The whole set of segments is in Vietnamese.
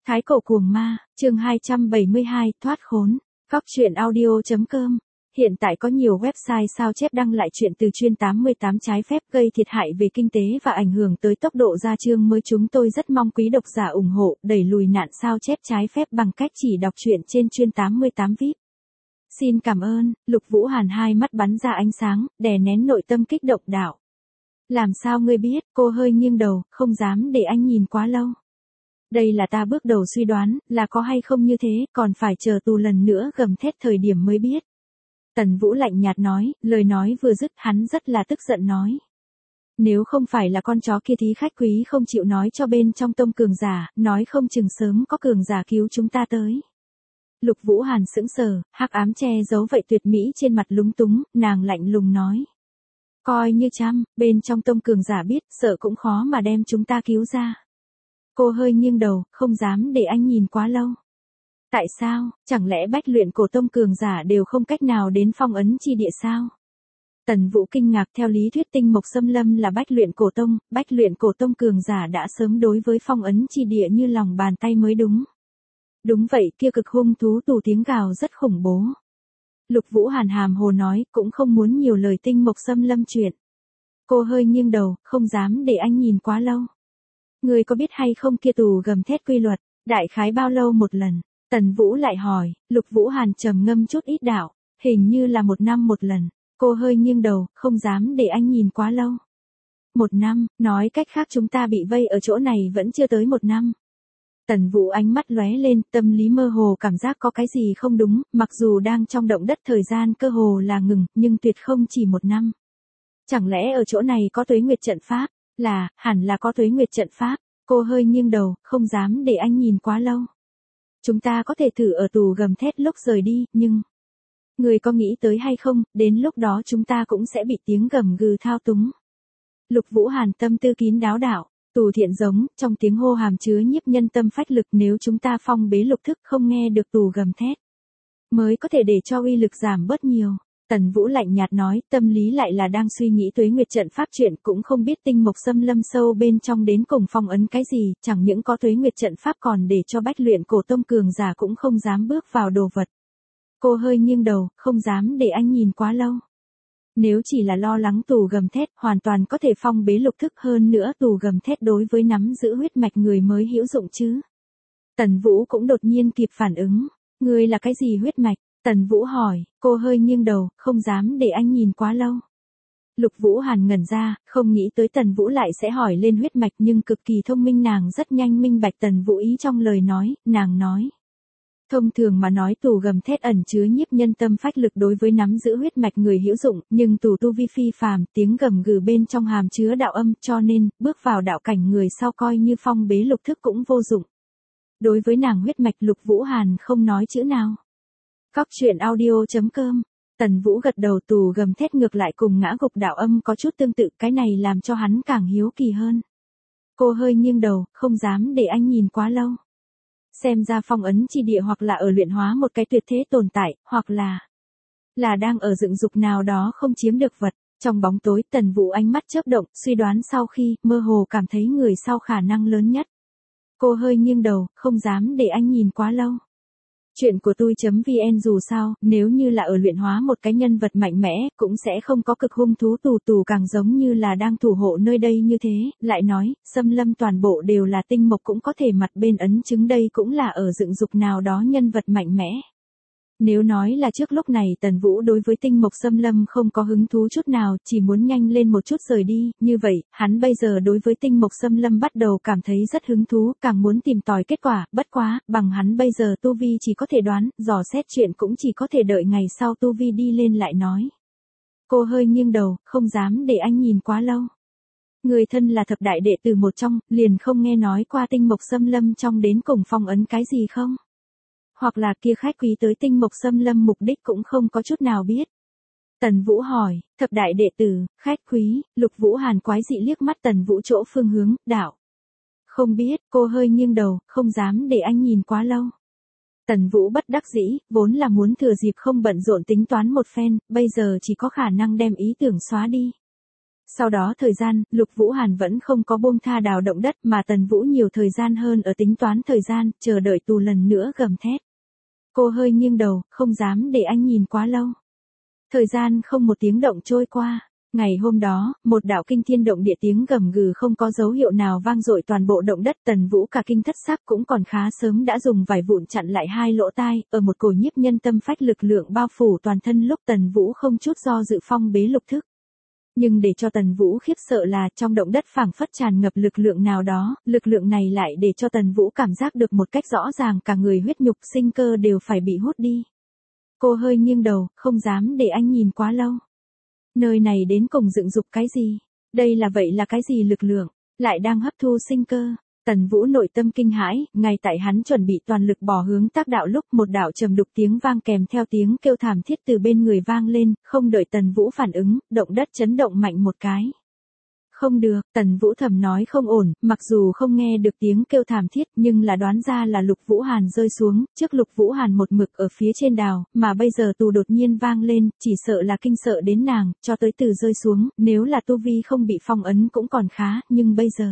Thái cổ cuồng ma, chương 272, thoát khốn. Góc truyện audio.com. Hiện tại có nhiều website sao chép đăng lại chuyện từ chuyên 88 trái phép gây thiệt hại về kinh tế và ảnh hưởng tới tốc độ ra chương mới. Chúng tôi rất mong quý độc giả ủng hộ đẩy lùi nạn sao chép trái phép bằng cách chỉ đọc truyện trên chuyên 88 VIP. Xin cảm ơn. Lục Vũ Hàn hai mắt bắn ra ánh sáng, đè nén nội tâm kích động đạo. Làm sao ngươi biết? Cô hơi nghiêng đầu, không dám để anh nhìn quá lâu. Đây là ta bước đầu suy đoán, là có hay không như thế, còn phải chờ tù lần nữa gầm thét thời điểm mới biết. Tần Vũ lạnh nhạt nói, lời nói vừa dứt hắn rất là tức giận nói. Nếu không phải là con chó kia thí khách quý không chịu nói cho bên trong tông cường giả, nói không chừng sớm có cường giả cứu chúng ta tới. Lục Vũ Hàn sững sờ, hắc ám che giấu vậy tuyệt mỹ trên mặt lúng túng, nàng lạnh lùng nói. Coi như bên trong tông cường giả biết, sợ cũng khó mà đem chúng ta cứu ra. Cô hơi nghiêng đầu, không dám để anh nhìn quá lâu. Tại sao, chẳng lẽ bách luyện cổ tông cường giả đều không cách nào đến phong ấn chi địa sao? Tần Vũ kinh ngạc, theo lý thuyết tinh mộc xâm lâm là bách luyện cổ tông cường giả đã sớm đối với phong ấn chi địa như lòng bàn tay mới đúng. Đúng vậy, kia cực hung thú tù tiếng gào rất khủng bố. Lục Vũ Hàn hàm hồ nói, cũng không muốn nhiều lời tinh mộc xâm lâm chuyện. Cô hơi nghiêng đầu, không dám để anh nhìn quá lâu. Người có biết hay không kia tù gầm thét quy luật, đại khái bao lâu một lần? Tần Vũ lại hỏi. Lục Vũ Hàn trầm ngâm chút ít đạo, hình như là 1 năm một lần. Cô hơi nghiêng đầu, không dám để anh nhìn quá lâu. 1 năm, nói cách khác chúng ta bị vây ở chỗ này vẫn chưa tới 1 năm. Tần Vũ ánh mắt lóe lên, tâm lý mơ hồ cảm giác có cái gì không đúng, mặc dù đang trong động đất thời gian cơ hồ là ngừng, nhưng tuyệt không chỉ 1 năm. Chẳng lẽ ở chỗ này có tuế nguyệt trận pháp? Hẳn là có tuế nguyệt trận pháp. Cô hơi nghiêng đầu, không dám để anh nhìn quá lâu. Chúng ta có thể thử ở tù gầm thét lúc rời đi, nhưng... Người có nghĩ tới hay không, đến lúc đó chúng ta cũng sẽ bị tiếng gầm gừ thao túng. Lục Vũ Hàn tâm tư kín đáo đạo, tù thiện giống, trong tiếng hô hàm chứa nhiếp nhân tâm phách lực, nếu chúng ta phong bế lục thức không nghe được tù gầm thét. Mới có thể để cho uy lực giảm bớt nhiều. Tần Vũ lạnh nhạt nói, tâm lý lại là đang suy nghĩ tuế nguyệt trận pháp chuyện, cũng không biết tinh mộc xâm lâm sâu bên trong đến cùng phong ấn cái gì, chẳng những có tuế nguyệt trận pháp còn để cho bách luyện cổ tông cường giả cũng không dám bước vào đồ vật. Cô hơi nghiêng đầu, không dám để anh nhìn quá lâu. Nếu chỉ là lo lắng tù gầm thét, hoàn toàn có thể phong bế lục thức, hơn nữa tù gầm thét đối với nắm giữ huyết mạch người mới hữu dụng chứ. Tần Vũ cũng đột nhiên kịp phản ứng. Người là cái gì huyết mạch? Tần Vũ hỏi. Cô hơi nghiêng đầu, không dám để anh nhìn quá lâu. Lục Vũ Hàn ngẩn ra, không nghĩ tới Tần Vũ lại sẽ hỏi lên huyết mạch, nhưng cực kỳ thông minh, nàng rất nhanh minh bạch Tần Vũ ý trong lời nói, nàng nói. Thông thường mà nói tù gầm thét ẩn chứa nhiếp nhân tâm phách lực đối với nắm giữ huyết mạch người hữu dụng, nhưng tù tu vi phi phàm, tiếng gầm gừ bên trong hàm chứa đạo âm, cho nên, bước vào đạo cảnh người sau coi như phong bế lục thức cũng vô dụng. Đối với nàng huyết mạch, Lục Vũ Hàn không nói chữ nào. Góc truyện audio.com. Tần Vũ gật đầu, tù gầm thét ngược lại cùng ngã gục đạo âm có chút tương tự, cái này làm cho hắn càng hiếu kỳ hơn. Cô hơi nghiêng đầu, không dám để anh nhìn quá lâu. Xem ra phong ấn chi địa hoặc là ở luyện hóa một cái tuyệt thế tồn tại, hoặc là đang ở dựng dục nào đó không chiếm được vật. Trong bóng tối, Tần Vũ ánh mắt chớp động, suy đoán sau khi, mơ hồ cảm thấy người sau khả năng lớn nhất. Cô hơi nghiêng đầu, không dám để anh nhìn quá lâu. Chuyện của tôi.vn dù sao, nếu như là ở luyện hóa một cái nhân vật mạnh mẽ, cũng sẽ không có cực hung thú tù càng giống như là đang thủ hộ nơi đây như thế, lại nói, xâm lâm toàn bộ đều là tinh mộc cũng có thể mặt bên ấn chứng đây cũng là ở dựng dục nào đó nhân vật mạnh mẽ. Nếu nói là trước lúc này Tần Vũ đối với tinh mộc xâm lâm không có hứng thú chút nào, chỉ muốn nhanh lên một chút rời đi, như vậy, hắn bây giờ đối với tinh mộc xâm lâm bắt đầu cảm thấy rất hứng thú, càng muốn tìm tòi kết quả, bất quá, bằng hắn bây giờ tu vi chỉ có thể đoán, dò xét chuyện cũng chỉ có thể đợi ngày sau tu vi đi lên lại nói. Cô hơi nghiêng đầu, không dám để anh nhìn quá lâu. Người thân là thập đại đệ tử một trong, liền không nghe nói qua tinh mộc xâm lâm trong đến cùng phong ấn cái gì không? Hoặc là kia khách quý tới tinh mộc xâm lâm mục đích cũng không có chút nào biết. Tần Vũ hỏi, thập đại đệ tử, khách quý, Lục Vũ Hàn quái dị liếc mắt Tần Vũ chỗ phương hướng, đạo. Không biết, cô hơi nghiêng đầu, không dám để anh nhìn quá lâu. Tần Vũ bất đắc dĩ, vốn là muốn thừa dịp không bận rộn tính toán một phen, bây giờ chỉ có khả năng đem ý tưởng xóa đi. Sau đó thời gian, Lục Vũ Hàn vẫn không có buông tha đào động đất mà Tần Vũ nhiều thời gian hơn ở tính toán thời gian, chờ đợi tù lần nữa gầm thét. Cô hơi nghiêng đầu, không dám để anh nhìn quá lâu. Thời gian không một tiếng động trôi qua. Ngày hôm đó, một đạo kinh thiên động địa tiếng gầm gừ không có dấu hiệu nào vang dội toàn bộ động đất. Tần Vũ cả kinh thất sắc cũng còn khá sớm đã dùng vải vụn chặn lại hai lỗ tai, ở một cổ nhiếp nhân tâm phách lực lượng bao phủ toàn thân lúc Tần Vũ không chút do dự phong bế lục thức. Nhưng để cho Tần Vũ khiếp sợ là trong động đất phảng phất tràn ngập lực lượng nào đó, lực lượng này lại để cho Tần Vũ cảm giác được một cách rõ ràng cả người huyết nhục sinh cơ đều phải bị hút đi. Cô hơi nghiêng đầu, không dám để anh nhìn quá lâu. Nơi này đến cùng dựng dục cái gì? Đây là vậy là cái gì lực lượng? Lại đang hấp thu sinh cơ. Tần Vũ nội tâm kinh hãi, ngay tại hắn chuẩn bị toàn lực bỏ hướng tác đạo lúc một đạo trầm đục tiếng vang kèm theo tiếng kêu thảm thiết từ bên người vang lên, không đợi Tần Vũ phản ứng, động đất chấn động mạnh một cái. Không được, Tần Vũ thầm nói không ổn, mặc dù không nghe được tiếng kêu thảm thiết nhưng là đoán ra là Lục Vũ Hàn rơi xuống, trước Lục Vũ Hàn một mực ở phía trên đào, mà bây giờ tù đột nhiên vang lên, chỉ sợ là kinh sợ đến nàng, cho tới từ rơi xuống, nếu là tu vi không bị phong ấn cũng còn khá, nhưng bây giờ.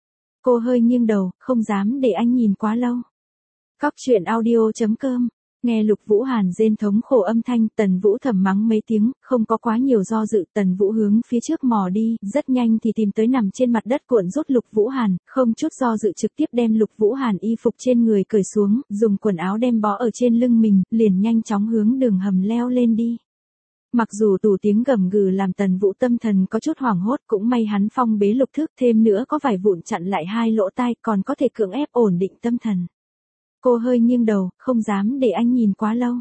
Cô hơi nghiêng đầu, không dám để anh nhìn quá lâu. Cóc truyện audio.com. Nghe Lục Vũ Hàn rên thống khổ âm thanh, Tần Vũ thầm mắng mấy tiếng, không có quá nhiều do dự, Tần Vũ hướng phía trước mò đi, rất nhanh thì tìm tới nằm trên mặt đất cuộn rút Lục Vũ Hàn, không chút do dự trực tiếp đem Lục Vũ Hàn y phục trên người cởi xuống, dùng quần áo đem bó ở trên lưng mình, liền nhanh chóng hướng đường hầm leo lên đi. Mặc dù tù tiếng gầm gừ làm Tần Vũ tâm thần có chút hoảng hốt, cũng may hắn phong bế lục thức, thêm nữa có vài vụn chặn lại hai lỗ tai, còn có thể cưỡng ép ổn định tâm thần. Cô hơi nghiêng đầu, không dám để anh nhìn quá lâu.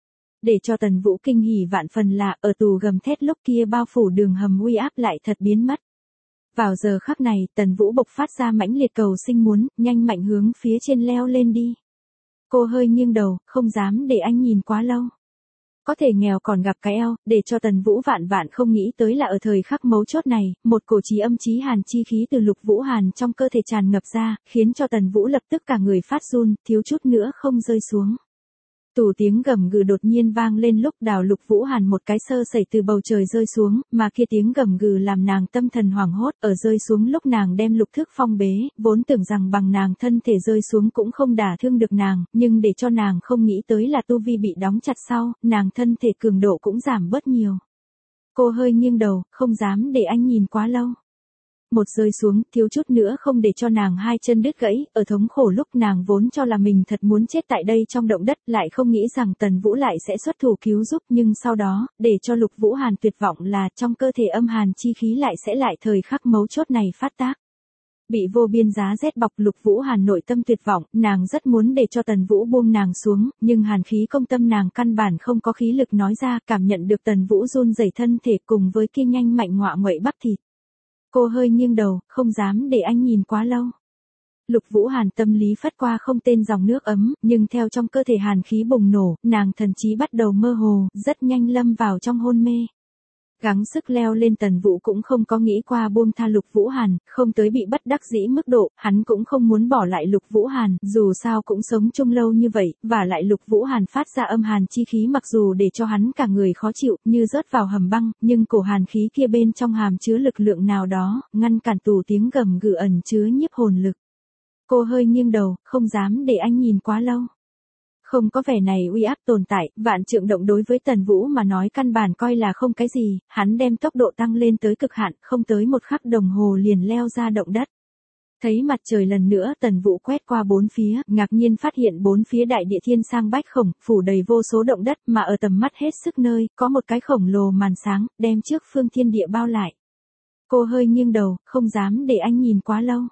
Để cho Tần Vũ kinh hỉ vạn phần là, ở tù gầm thét lúc kia bao phủ đường hầm uy áp lại thật biến mất. Vào giờ khắc này, Tần Vũ bộc phát ra mãnh liệt cầu sinh muốn, nhanh mạnh hướng phía trên leo lên đi. Cô hơi nghiêng đầu, không dám để anh nhìn quá lâu. Có thể nghèo còn gặp cái eo, để cho Tần Vũ vạn vạn không nghĩ tới là ở thời khắc mấu chốt này, một cổ chí âm chí hàn chi khí từ Lục Vũ Hàn trong cơ thể tràn ngập ra, khiến cho Tần Vũ lập tức cả người phát run, thiếu chút nữa không rơi xuống. Tù tiếng gầm gừ đột nhiên vang lên lúc đào Lục Vũ Hàn một cái sơ sẩy từ bầu trời rơi xuống, mà kia tiếng gầm gừ làm nàng tâm thần hoảng hốt, ở rơi xuống lúc nàng đem lục thức phong bế, vốn tưởng rằng bằng nàng thân thể rơi xuống cũng không đả thương được nàng, nhưng để cho nàng không nghĩ tới là tu vi bị đóng chặt sau, nàng thân thể cường độ cũng giảm bớt nhiều. Cô hơi nghiêng đầu, không dám để anh nhìn quá lâu. Một rơi xuống, thiếu chút nữa không để cho nàng hai chân đứt gãy, ở thống khổ lúc nàng vốn cho là mình thật muốn chết tại đây trong động đất, lại không nghĩ rằng Tần Vũ lại sẽ xuất thủ cứu giúp, nhưng sau đó, để cho Lục Vũ Hàn tuyệt vọng là trong cơ thể âm hàn chi khí lại sẽ lại thời khắc mấu chốt này phát tác. Bị vô biên giá rét bọc Lục Vũ Hàn nội tâm tuyệt vọng, nàng rất muốn để cho Tần Vũ buông nàng xuống, nhưng hàn khí công tâm nàng căn bản không có khí lực nói ra, cảm nhận được Tần Vũ run rẩy thân thể cùng với kia nhanh mạnh ngọa nguậy bắp thịt. Cô hơi nghiêng đầu, không dám để anh nhìn quá lâu. Lục Vũ Hàn tâm lý phất qua không tên dòng nước ấm, nhưng theo trong cơ thể hàn khí bùng nổ, nàng thần trí bắt đầu mơ hồ, rất nhanh lâm vào trong hôn mê. Gắng sức leo lên Tần Vũ cũng không có nghĩ qua buông tha Lục Vũ Hàn, không tới bị bất đắc dĩ mức độ, hắn cũng không muốn bỏ lại Lục Vũ Hàn, dù sao cũng sống chung lâu như vậy, và lại Lục Vũ Hàn phát ra âm hàn chi khí mặc dù để cho hắn cả người khó chịu, như rớt vào hầm băng, nhưng cổ hàn khí kia bên trong hàm chứa lực lượng nào đó, ngăn cản tù tiếng gầm gừ ẩn chứa nhiếp hồn lực. Cô hơi nghiêng đầu, không dám để anh nhìn quá lâu. Không có vẻ này uy áp tồn tại, vạn trượng động đối với Tần Vũ mà nói căn bản coi là không cái gì, hắn đem tốc độ tăng lên tới cực hạn, không tới một khắc đồng hồ liền leo ra động đất. Thấy mặt trời lần nữa Tần Vũ quét qua bốn phía, ngạc nhiên phát hiện bốn phía đại địa thiên sang bách khổng, phủ đầy vô số động đất mà ở tầm mắt hết sức nơi, có một cái khổng lồ màn sáng, đem trước phương thiên địa bao lại. Cô hơi nghiêng đầu, không dám để anh nhìn quá lâu.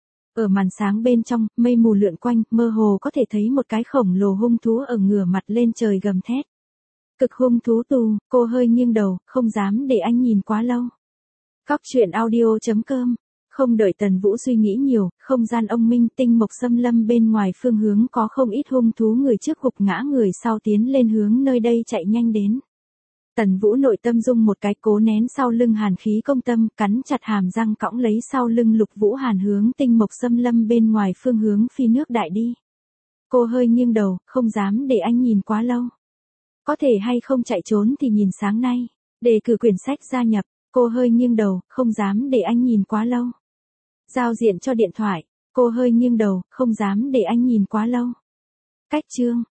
Ở màn sáng bên trong, mây mù lượn quanh, mơ hồ có thể thấy một cái khổng lồ hung thú ở ngửa mặt lên trời gầm thét. Cực hung thú tù, cô hơi nghiêng đầu, không dám để anh nhìn quá lâu. Cóc truyện audio.com. Không đợi Tần Vũ suy nghĩ nhiều, không gian ông minh tinh mộc xâm lâm bên ngoài phương hướng có không ít hung thú người trước gục ngã người sau tiến lên hướng nơi đây chạy nhanh đến. Tần Vũ nội tâm dung một cái cố nén sau lưng hàn khí công tâm, cắn chặt hàm răng cõng lấy sau lưng Lục Vũ Hàn hướng tinh mộc xâm lâm bên ngoài phương hướng phi nước đại đi. Cô hơi nghiêng đầu, không dám để anh nhìn quá lâu. Có thể hay không chạy trốn thì nhìn sáng nay. Đề cử quyển sách gia nhập. Cô hơi nghiêng đầu, không dám để anh nhìn quá lâu. Giao diện cho điện thoại. Cô hơi nghiêng đầu, không dám để anh nhìn quá lâu. Cách chương.